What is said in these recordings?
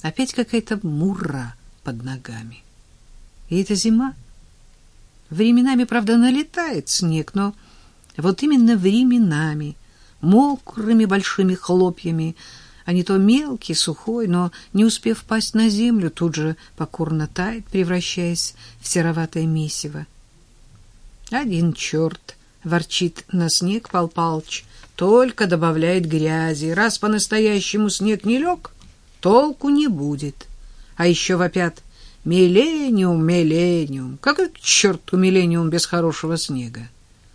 Опять какая-то мура под ногами. И это зима. Временами, правда, налетает снег, но вот именно временами, мокрыми большими хлопьями, а не то мелкий, сухой, но, не успев пасть на землю, тут же покорно тает, превращаясь в сероватое месиво. Один черт, ворчит на снег Пал Палыч, только добавляет грязи. Раз по-настоящему снег не лег, толку не будет. А еще вопят: «Миллениум, миллениум». Какой к черту миллениум без хорошего снега?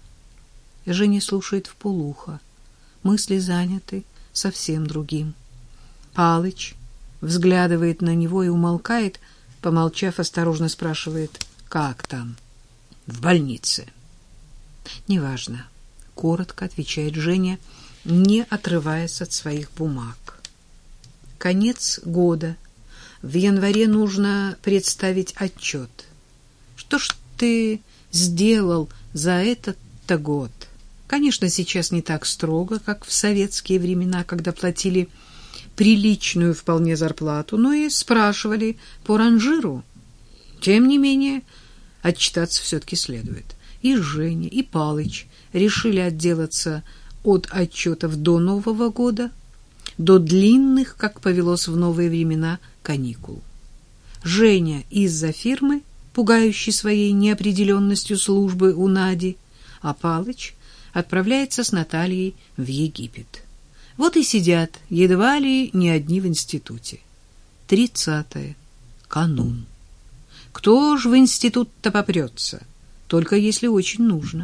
Женя слушает вполуха. Мысли заняты совсем другим. Палыч взглядывает на него и умолкает, помолчав, осторожно спрашивает: «Как там?» «В больнице». «Неважно», — коротко отвечает Женя, не отрываясь от своих бумаг. Конец года. В январе нужно представить отчет. Что ж ты сделал за этот-то год? Конечно, сейчас не так строго, как в советские времена, когда платили приличную вполне зарплату, но и спрашивали по ранжиру. Тем не менее, отчитаться все-таки следует. И Женя, и Палыч решили отделаться от отчетов до Нового года, до длинных, как повелось в новые времена, каникул. Женя из-за фирмы, пугающей своей неопределенностью службы у Нади, а Палыч отправляется с Натальей в Египет. Вот и сидят едва ли не одни в институте. 30-е, канун. Кто ж в институт-то попрется? Только если очень нужно.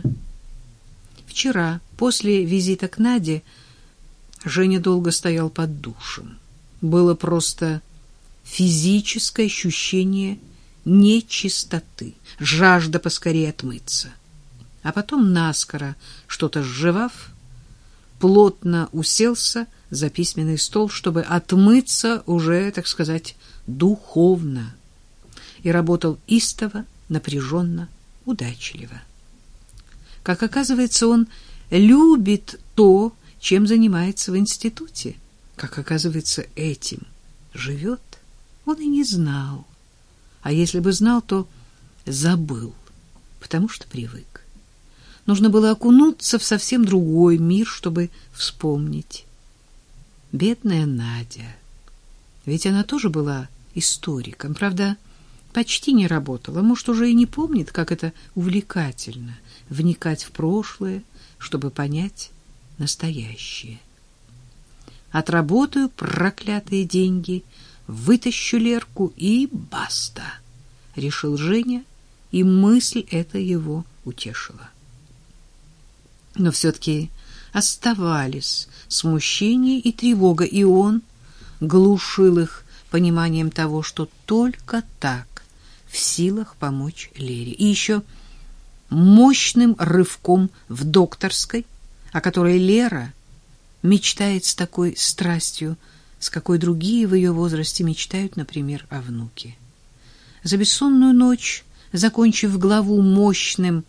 Вчера, после визита к Наде, Женя долго стоял под душем. Было просто физическое ощущение нечистоты, жажда поскорее отмыться. А потом, наскоро что-то сживав, плотно уселся за письменный стол, чтобы отмыться уже, так сказать, духовно. И работал истово, напряженно, удачливо. Как оказывается, он любит то, чем занимается в институте. Как оказывается, этим живет, он и не знал. А если бы знал, то забыл, потому что привык. Нужно было окунуться в совсем другой мир, чтобы вспомнить. Бедная Надя. Ведь она тоже была историком, правда, почти не работала, может, уже и не помнит, как это увлекательно — вникать в прошлое, чтобы понять настоящее. Отработаю проклятые деньги, вытащу Лерку и баста, — решил Женя, и мысль эта его утешила. Но все-таки оставались смущение и тревога, и он глушил их пониманием того, что только так в силах помочь Лере. И еще мощным рывком в докторской, о которой Лера мечтает с такой страстью, с какой другие в ее возрасте мечтают, например, о внуке. За бессонную ночь, закончив главу мощным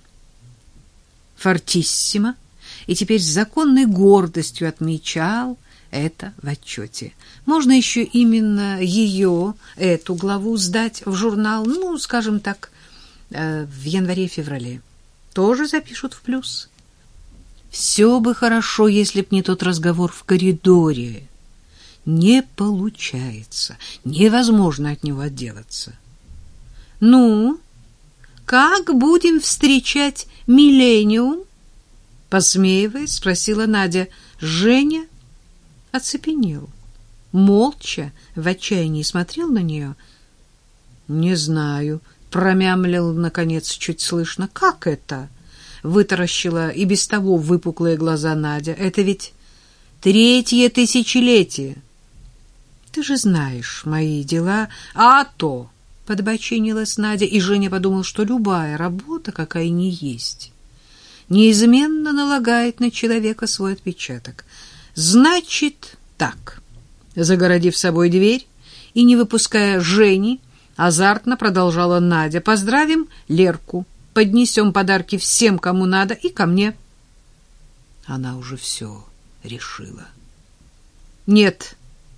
фортиссимо, и теперь с законной гордостью отмечал это в отчете. Можно еще именно ее, эту главу, сдать в журнал, ну, скажем так, в январе-феврале. Тоже запишут в плюс. Все бы хорошо, если б не тот разговор в коридоре. Не получается, невозможно от него отделаться. «Ну, как будем встречать миллениум?» Посмеиваясь, спросила Надя. Женя оцепенел. Молча, в отчаянии смотрел на нее. «Не знаю», — промямлил, наконец, чуть слышно. «Как это?» — вытаращила и без того выпуклые глаза Надя. «Это ведь 3-е тысячелетие». «Ты же знаешь мои дела». «А то!» — подбочинилась Надя, и Женя подумал, что любая работа, какая ни есть, неизменно налагает на человека свой отпечаток. «Значит, так», — загородив собой дверь и не выпуская Жени, азартно продолжала Надя. «Поздравим Лерку, поднесем подарки всем, кому надо, и ко мне». Она уже все решила. «Нет,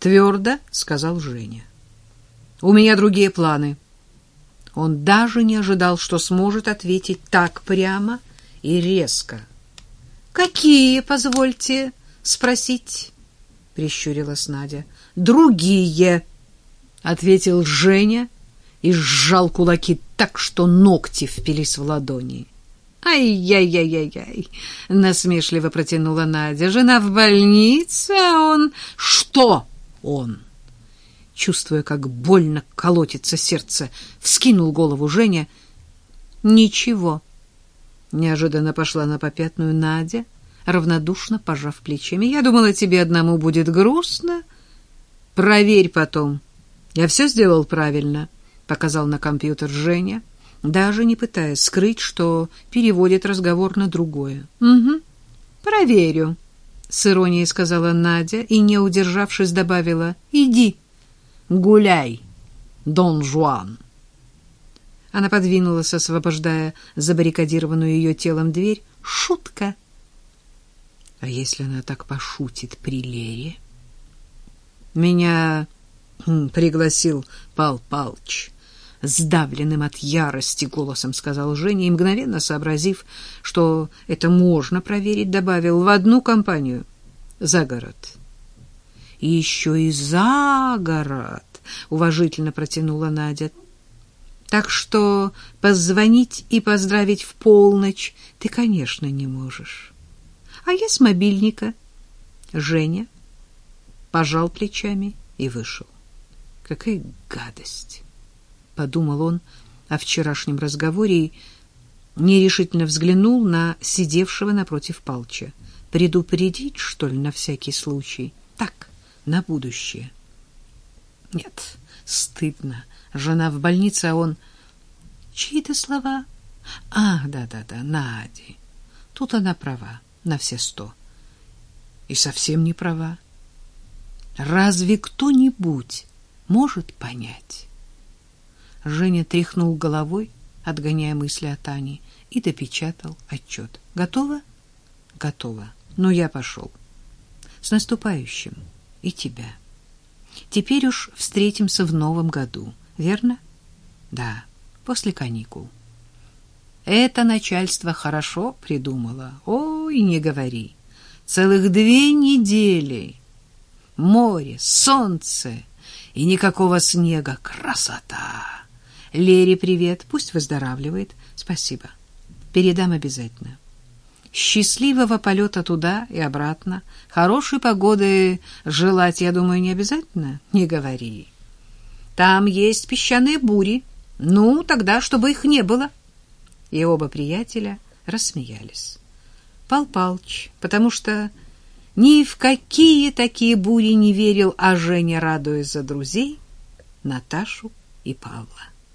твердо сказал Женя. У меня другие планы. Он даже не ожидал, что сможет ответить так прямо и резко. Какие, позвольте спросить? Прищурилась Надя. Другие, ответил Женя и сжал кулаки так, что ногти впились в ладони. «Ай-яй-яй-яй-яй!» — насмешливо протянула Надя. «Жена в больнице, а он...» «Что он?» Чувствуя, как больно колотится сердце, вскинул голову Женя. «Ничего». Неожиданно пошла на попятную Надя, равнодушно пожав плечами. «Я думала, тебе одному будет грустно. Проверь потом. Я все сделал правильно», — показал на компьютер Женя, даже не пытаясь скрыть, что переводит разговор на другое. «Угу, проверю», — с иронией сказала Надя и, не удержавшись, добавила: «Иди, гуляй, Дон Жуан». Она подвинулась, освобождая забаррикадированную ее телом дверь. «Шутка». А если она так пошутит при Лере? «Меня пригласил Пал Палыч», — сдавленным от ярости голосом сказал Женя, и, мгновенно сообразив, что это можно проверить, добавил: «В одну компанию, за город». «И еще и за город», — уважительно протянула Надя. «Так что позвонить и поздравить в полночь ты, конечно, не можешь. А я с мобильника». Женя пожал плечами и вышел. «Какая гадость!» — подумал он о вчерашнем разговоре и нерешительно взглянул на сидевшего напротив Палча. Предупредить, что ли, на всякий случай? Так, на будущее. Нет, стыдно. Жена в больнице, а он... Чьи-то слова? Да-да-да, Нади. Тут она права, на все 100. И совсем не права. Разве кто-нибудь может понять? Женя тряхнул головой, отгоняя мысли о Тане, и допечатал отчет. «Готово?» «Готово. Но я пошел. С наступающим. И тебя. Теперь уж встретимся в новом году. Верно?» «Да, после каникул». Это начальство хорошо придумало. Ой, не говори. Целых 2 недели. Море, солнце и никакого снега. Красота! Лере привет, пусть выздоравливает. Спасибо. Передам обязательно. Счастливого полета туда и обратно. Хорошей погоды желать, я думаю, не обязательно? Не говори. Там есть песчаные бури. Ну, тогда, чтобы их не было. И оба приятеля рассмеялись. Пал Палыч, потому что ни в какие такие бури не верил, а Женя, радуясь за друзей, Наташу и Павла.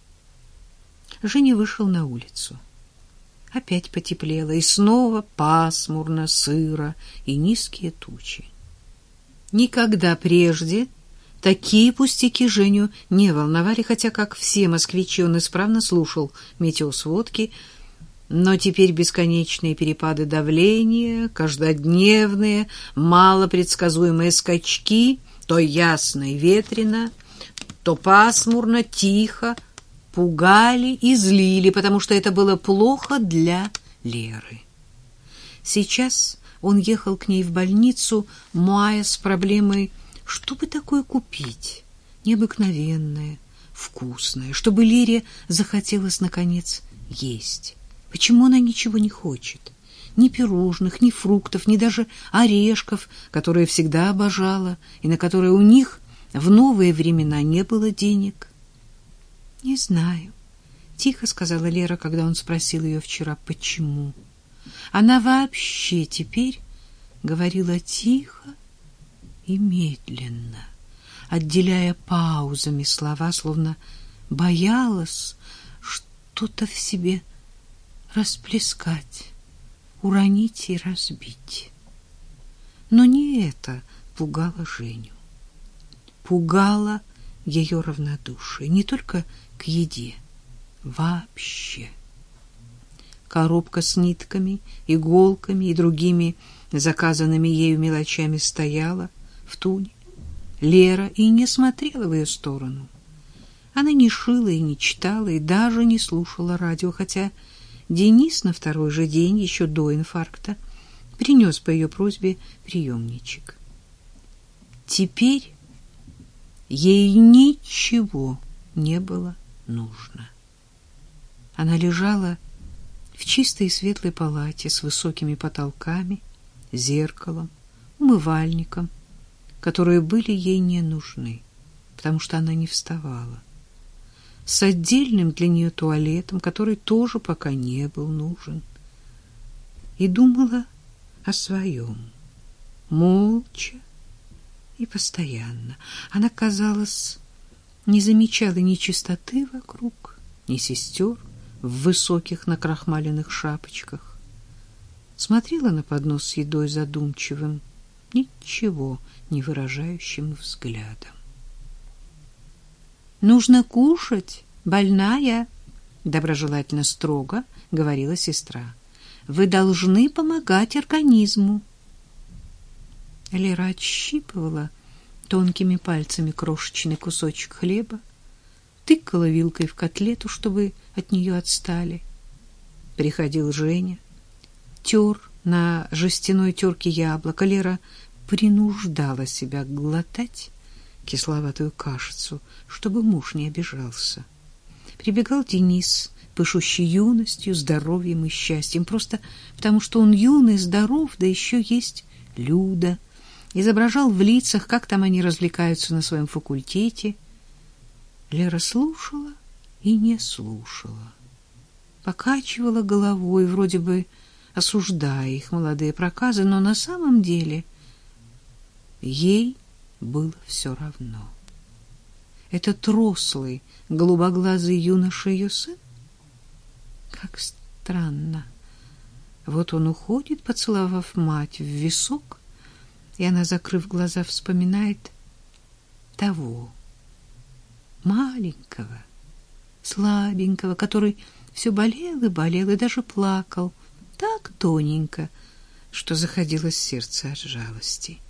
Женя вышел на улицу. Опять потеплело, и снова пасмурно, сыро и низкие тучи. Никогда прежде такие пустяки Женю не волновали, хотя, как все москвичи, он исправно слушал метеосводки, но теперь бесконечные перепады давления, каждодневные, малопредсказуемые скачки, то ясно и ветрено, то пасмурно, тихо, пугали и злили, потому что это было плохо для Леры. Сейчас он ехал к ней в больницу, мая с проблемой, что бы такое купить, необыкновенное, вкусное, чтобы Лере захотелось, наконец, есть. Почему она ничего не хочет? Ни пирожных, ни фруктов, ни даже орешков, которые всегда обожала, и на которые у них в новые времена не было денег. — Не знаю, — тихо сказала Лера, когда он спросил ее вчера, почему. Она вообще теперь говорила тихо и медленно, отделяя паузами слова, словно боялась что-то в себе расплескать, уронить и разбить. Но не это пугало Женю. Пугало ее равнодушие не только к еде, вообще. Коробка с нитками, иголками и другими заказанными ею мелочами стояла в туне, Лера и не смотрела в ее сторону. Она не шила и не читала, и даже не слушала радио, хотя Денис на второй же день, еще до инфаркта, принес по ее просьбе приемничек. Теперь ей ничего не было нужно. Она лежала в чистой и светлой палате с высокими потолками, зеркалом, умывальником, которые были ей не нужны, потому что она не вставала, с отдельным для нее туалетом, который тоже пока не был нужен, и думала о своем, молча и постоянно. Она, казалось, не замечала ни чистоты вокруг, ни сестер в высоких накрахмаленных шапочках. Смотрела на поднос с едой задумчивым, ничего не выражающим взглядом. «Нужно кушать, больная», — доброжелательно строго говорила сестра. «Вы должны помогать организму». Лера отщипывала тонкими пальцами крошечный кусочек хлеба, тыкала вилкой в котлету, чтобы от нее отстали. Приходил Женя, тер на жестяной терке яблоко. Лера принуждала себя глотать кисловатую кашицу, чтобы муж не обижался. Прибегал Денис, пышущий юностью, здоровьем и счастьем, просто потому что он юный, здоров, да еще есть Люда. Изображал в лицах, как там они развлекаются на своем факультете. Лера слушала и не слушала. Покачивала головой, вроде бы осуждая их молодые проказы, но на самом деле ей было все равно. Этот рослый, голубоглазый юноша ее сын? Как странно. Вот он уходит, поцеловав мать в висок, и она, закрыв глаза, вспоминает того маленького, слабенького, который все болел и даже плакал так тоненько, что заходилось сердце от жалости.